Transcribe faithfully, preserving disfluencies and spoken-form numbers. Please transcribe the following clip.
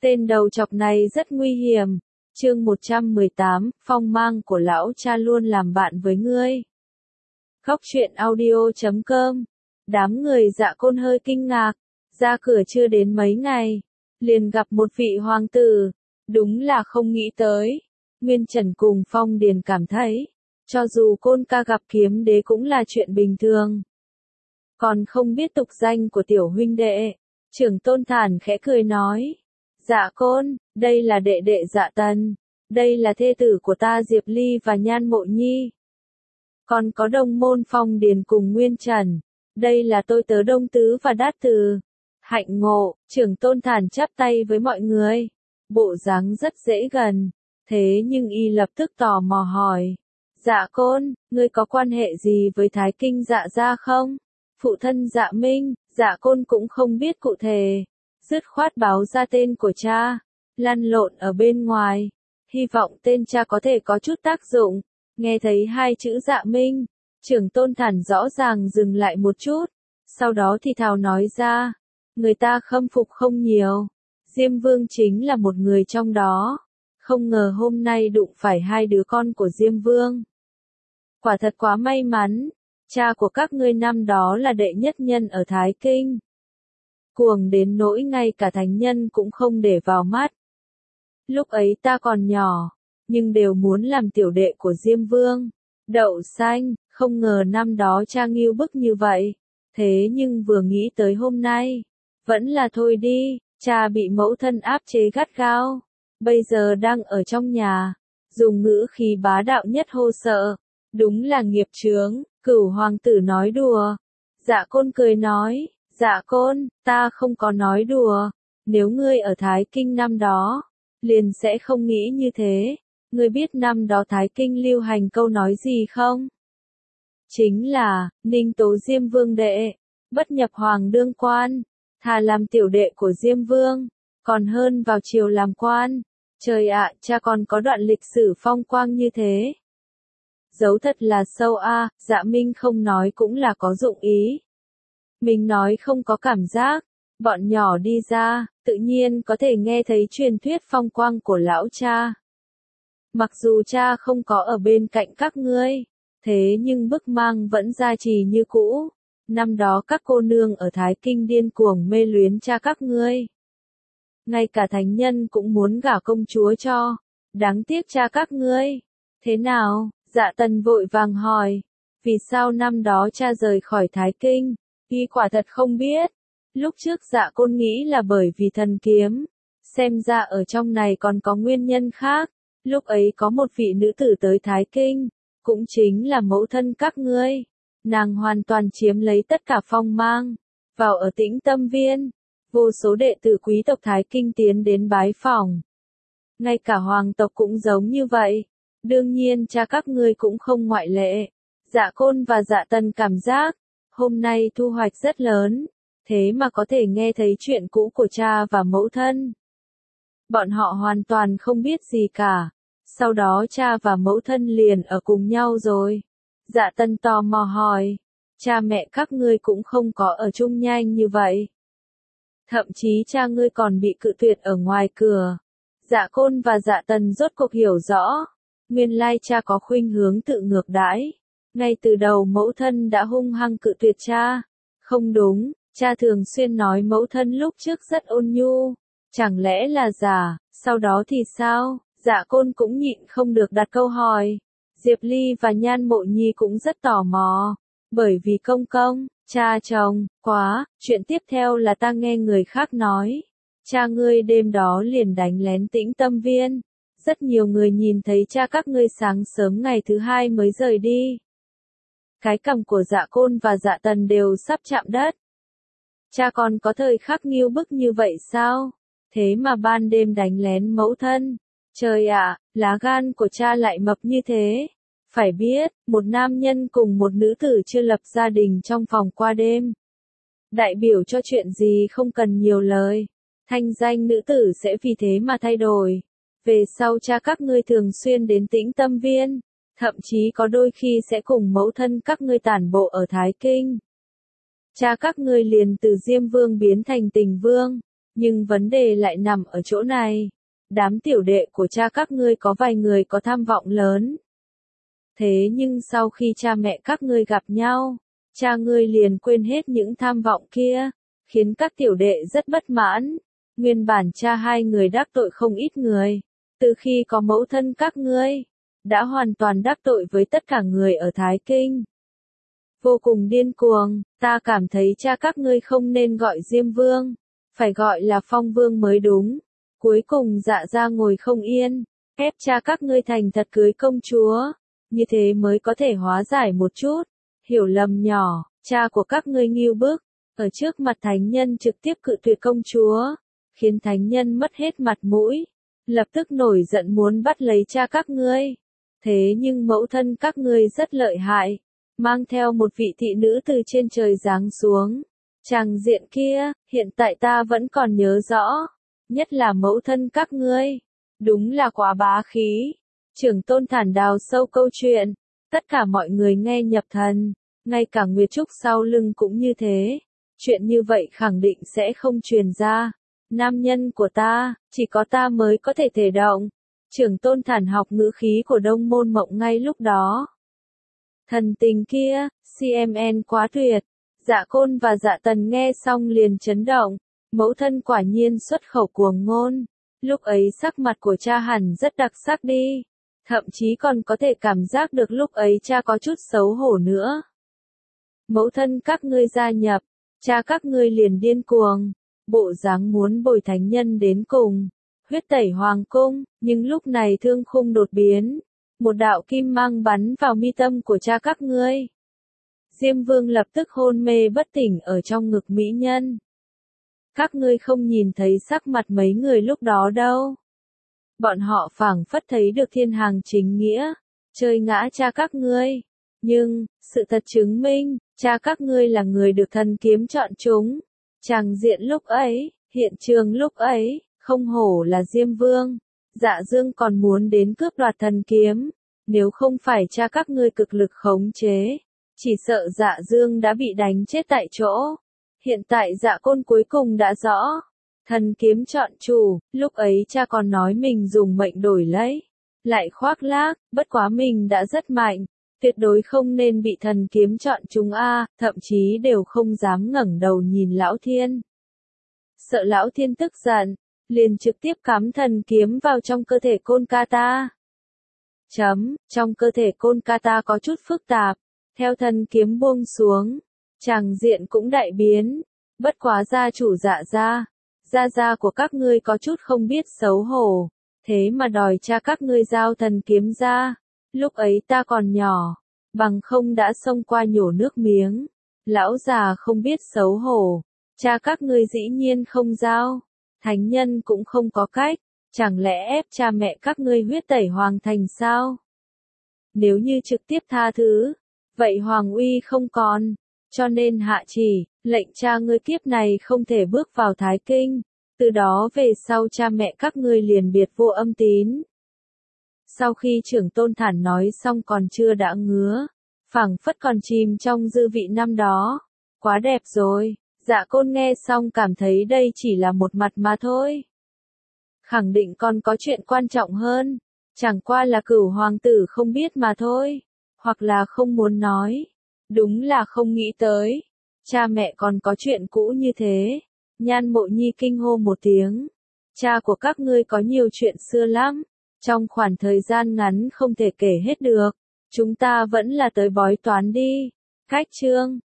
Tên đầu chọc này rất nguy hiểm. Chương một trăm mười tám, phong mang của lão cha luôn làm bạn với ngươi. Góc truyện audio chấm com. Đám người Dạ Côn hơi kinh ngạc, ra cửa chưa đến mấy ngày, liền gặp một vị hoàng tử, đúng là không nghĩ tới. Nguyên Trần cùng Phong Điền cảm thấy, cho dù Côn ca gặp kiếm đế cũng là chuyện bình thường. Còn không biết tục danh của tiểu huynh đệ, Trưởng Tôn Thản khẽ cười nói, Dạ Côn, đây là đệ đệ Dạ Tần, đây là thê tử của ta Diệp Ly và Nhan Mộ Nhi. Còn có Đông Môn Phong Điền cùng Nguyên Trần, đây là tôi tớ Đông Tứ và Đát Từ. Hạnh ngộ, Trưởng Tôn Thản chắp tay với mọi người, bộ dáng rất dễ gần, thế nhưng y lập tức tò mò hỏi, Dạ Côn, ngươi có quan hệ gì với Thái Kinh Dạ gia không? Phụ thân Dạ Minh, Dạ Côn cũng không biết cụ thể, dứt khoát báo ra tên của cha, lăn lộn ở bên ngoài, hy vọng tên cha có thể có chút tác dụng. Nghe thấy hai chữ Dạ Minh, Trưởng Tôn Thản rõ ràng dừng lại một chút, sau đó thì thào nói ra, người ta khâm phục không nhiều, Diêm Vương chính là một người trong đó, không ngờ hôm nay đụng phải hai đứa con của Diêm Vương. Quả thật quá may mắn, cha của các ngươi năm đó là đệ nhất nhân ở Thái Kinh. Cuồng đến nỗi ngay cả thánh nhân cũng không để vào mắt. Lúc ấy ta còn nhỏ, nhưng đều muốn làm tiểu đệ của Diêm Vương. Đậu xanh, không ngờ năm đó cha nghiêu bức như vậy. Thế nhưng vừa nghĩ tới hôm nay, vẫn là thôi đi, cha bị mẫu thân áp chế gắt gao. Bây giờ đang ở trong nhà, dùng ngữ khí bá đạo nhất hô sợ. Đúng là nghiệp chướng, Cửu hoàng tử nói đùa. Dạ Côn cười nói, Dạ Côn, ta không có nói đùa. Nếu ngươi ở Thái Kinh năm đó, liền sẽ không nghĩ như thế. Ngươi biết năm đó Thái Kinh lưu hành câu nói gì không? Chính là, Ninh Tố Diêm Vương đệ, bất nhập hoàng đương quan, thà làm tiểu đệ của Diêm Vương, còn hơn vào triều làm quan. Trời ạ, cha còn có đoạn lịch sử phong quang như thế. Giấu thật là sâu a, à, Dạ Minh không nói cũng là có dụng ý. Mình nói không có cảm giác, bọn nhỏ đi ra, tự nhiên có thể nghe thấy truyền thuyết phong quang của lão cha. Mặc dù cha không có ở bên cạnh các ngươi, thế nhưng bức mang vẫn gia trì như cũ. Năm đó các cô nương ở Thái Kinh điên cuồng mê luyến cha các ngươi. Ngay cả thánh nhân cũng muốn gả công chúa cho, đáng tiếc cha các ngươi. Thế nào? Dạ Tần vội vàng hỏi, vì sao năm đó cha rời khỏi Thái Kinh, y quả thật không biết. Lúc trước Dạ Côn nghĩ là bởi vì thần kiếm, xem ra ở trong này còn có nguyên nhân khác. Lúc ấy có một vị nữ tử tới Thái Kinh, cũng chính là mẫu thân các ngươi. Nàng hoàn toàn chiếm lấy tất cả phong mang, vào ở Tĩnh Tâm Viên, vô số đệ tử quý tộc Thái Kinh tiến đến bái phỏng. Ngay cả hoàng tộc cũng giống như vậy. Đương nhiên cha các ngươi cũng không ngoại lệ. Dạ Côn và Dạ Tần cảm giác, hôm nay thu hoạch rất lớn, thế mà có thể nghe thấy chuyện cũ của cha và mẫu thân. Bọn họ hoàn toàn không biết gì cả. Sau đó cha và mẫu thân liền ở cùng nhau rồi. Dạ Tần tò mò hỏi, cha mẹ các ngươi cũng không có ở chung nhanh như vậy. Thậm chí cha ngươi còn bị cự tuyệt ở ngoài cửa. Dạ Côn và Dạ Tần rốt cuộc hiểu rõ. Nguyên lai cha có khuynh hướng tự ngược đãi. Ngay từ đầu mẫu thân đã hung hăng cự tuyệt cha. Không đúng, cha thường xuyên nói mẫu thân lúc trước rất ôn nhu. Chẳng lẽ là giả, sau đó thì sao? Dạ Côn cũng nhịn không được đặt câu hỏi. Diệp Ly và Nhan Mộ Nhi cũng rất tò mò. Bởi vì công công, cha chồng, quá, chuyện tiếp theo là ta nghe người khác nói. Cha ngươi đêm đó liền đánh lén Tĩnh Tâm Viên. Rất nhiều người nhìn thấy cha các ngươi sáng sớm ngày thứ hai mới rời đi. Cái cằm của Dạ Côn và Dạ Tần đều sắp chạm đất. Cha còn có thời khắc nghiêu bức như vậy sao? Thế mà ban đêm đánh lén mẫu thân. Trời ạ, lá gan của cha lại mập như thế. Phải biết, một nam nhân cùng một nữ tử chưa lập gia đình trong phòng qua đêm. Đại biểu cho chuyện gì không cần nhiều lời. Thanh danh nữ tử sẽ vì thế mà thay đổi. Về sau cha các ngươi thường xuyên đến Tĩnh Tâm Viên, thậm chí có đôi khi sẽ cùng mẫu thân các ngươi tản bộ ở Thái Kinh. Cha các ngươi liền từ Diêm Vương biến thành Tình Vương, Nhưng vấn đề lại nằm ở chỗ này. Đám tiểu đệ của cha các ngươi có vài người có tham vọng lớn. Thế nhưng sau khi cha mẹ các ngươi gặp nhau, cha ngươi liền quên hết những tham vọng kia, khiến các tiểu đệ rất bất mãn. Nguyên bản cha hai người đắc tội không ít người, từ khi có mẫu thân các ngươi, đã hoàn toàn đắc tội với tất cả người ở Thái Kinh. Vô cùng điên cuồng, ta cảm thấy cha các ngươi không nên gọi Diêm Vương, phải gọi là Phong Vương mới đúng. Cuối cùng Dạ Gia ngồi không yên, ép cha các ngươi thành thật cưới công chúa, như thế mới có thể hóa giải một chút hiểu lầm nhỏ. Cha của các ngươi nghêu bức, ở trước mặt thánh nhân trực tiếp cự tuyệt công chúa, khiến thánh nhân mất hết mặt mũi, lập tức nổi giận muốn bắt lấy cha các ngươi. Thế nhưng mẫu thân các ngươi rất lợi hại, mang theo một vị thị nữ từ trên trời giáng xuống. Tràng diện kia, hiện tại ta vẫn còn nhớ rõ, nhất là mẫu thân các ngươi, đúng là quá bá khí. Trưởng Tôn Thản đào sâu câu chuyện, tất cả mọi người nghe nhập thần, ngay cả Nguyệt Trúc sau lưng cũng như thế. Chuyện như vậy khẳng định sẽ không truyền ra. Nam nhân của ta, chỉ có ta mới có thể thể động. Trưởng Tôn Thản học ngữ khí của Đông Môn Mộng ngay lúc đó. Thần tình kia, xê em en quá tuyệt. Dạ Côn và Dạ Tần nghe xong liền chấn động. Mẫu thân quả nhiên xuất khẩu cuồng ngôn. Lúc ấy sắc mặt của cha hẳn rất đặc sắc đi. Thậm chí còn có thể cảm giác được lúc ấy cha có chút xấu hổ nữa. Mẫu thân các ngươi gia nhập, cha các ngươi liền điên cuồng, bộ dáng muốn bồi thánh nhân đến cùng, huyết tẩy hoàng cung, nhưng lúc này thương khung đột biến, một đạo kim mang bắn vào mi tâm của cha các ngươi. Diêm Vương lập tức hôn mê bất tỉnh ở trong ngực mỹ nhân. Các ngươi không nhìn thấy sắc mặt mấy người lúc đó đâu. Bọn họ phảng phất thấy được thiên hàng chính nghĩa, chơi ngã cha các ngươi. Nhưng, sự thật chứng minh, cha các ngươi là người được thần kiếm chọn chúng. Tràng diện lúc ấy, hiện trường lúc ấy, không hổ là Diêm Vương. Dạ Dương còn muốn đến cướp đoạt thần kiếm. Nếu không phải cha các ngươi cực lực khống chế, chỉ sợ Dạ Dương đã bị đánh chết tại chỗ. Hiện tại Dạ Côn cuối cùng đã rõ. Thần kiếm chọn chủ, lúc ấy cha còn nói mình dùng mệnh đổi lấy. Lại khoác lác, bất quá mình đã rất mạnh. Tuyệt đối không nên bị thần kiếm chọn chúng a, thậm chí đều không dám ngẩng đầu nhìn Lão Thiên. Sợ Lão Thiên tức giận, liền trực tiếp cắm thần kiếm vào trong cơ thể Côn Kata. Chấm, trong cơ thể Côn Kata có chút phức tạp, theo thần kiếm buông xuống, tràng diện cũng đại biến, bất quá gia chủ Dạ gia, gia gia của các ngươi có chút không biết xấu hổ, thế mà đòi cha các ngươi giao thần kiếm ra. Lúc ấy ta còn nhỏ, bằng không đã xông qua nhổ nước miếng. Lão già không biết xấu hổ, cha các ngươi dĩ nhiên không giao. Thánh nhân cũng không có cách, chẳng lẽ ép cha mẹ các ngươi huyết tẩy hoàng thành sao? Nếu như trực tiếp tha thứ, vậy hoàng uy không còn, cho nên hạ chỉ, lệnh cha ngươi kiếp này không thể bước vào Thái Kinh. Từ đó về sau cha mẹ các ngươi liền biệt vô âm tín. Sau khi Trưởng Tôn Thản nói xong còn chưa đã ngứa, phảng phất còn chìm trong dư vị năm đó. Quá đẹp rồi, Dạ Côn nghe xong cảm thấy đây chỉ là một mặt mà thôi. Khẳng định còn có chuyện quan trọng hơn, chẳng qua là Cửu hoàng tử không biết mà thôi, hoặc là không muốn nói. Đúng là không nghĩ tới, cha mẹ còn có chuyện cũ như thế. Nhan Mộ Nhi kinh hô một tiếng. Cha của các ngươi có nhiều chuyện xưa lắm. Trong khoảng thời gian ngắn không thể kể hết được. Chúng ta vẫn là tới bói toán đi. Cách chương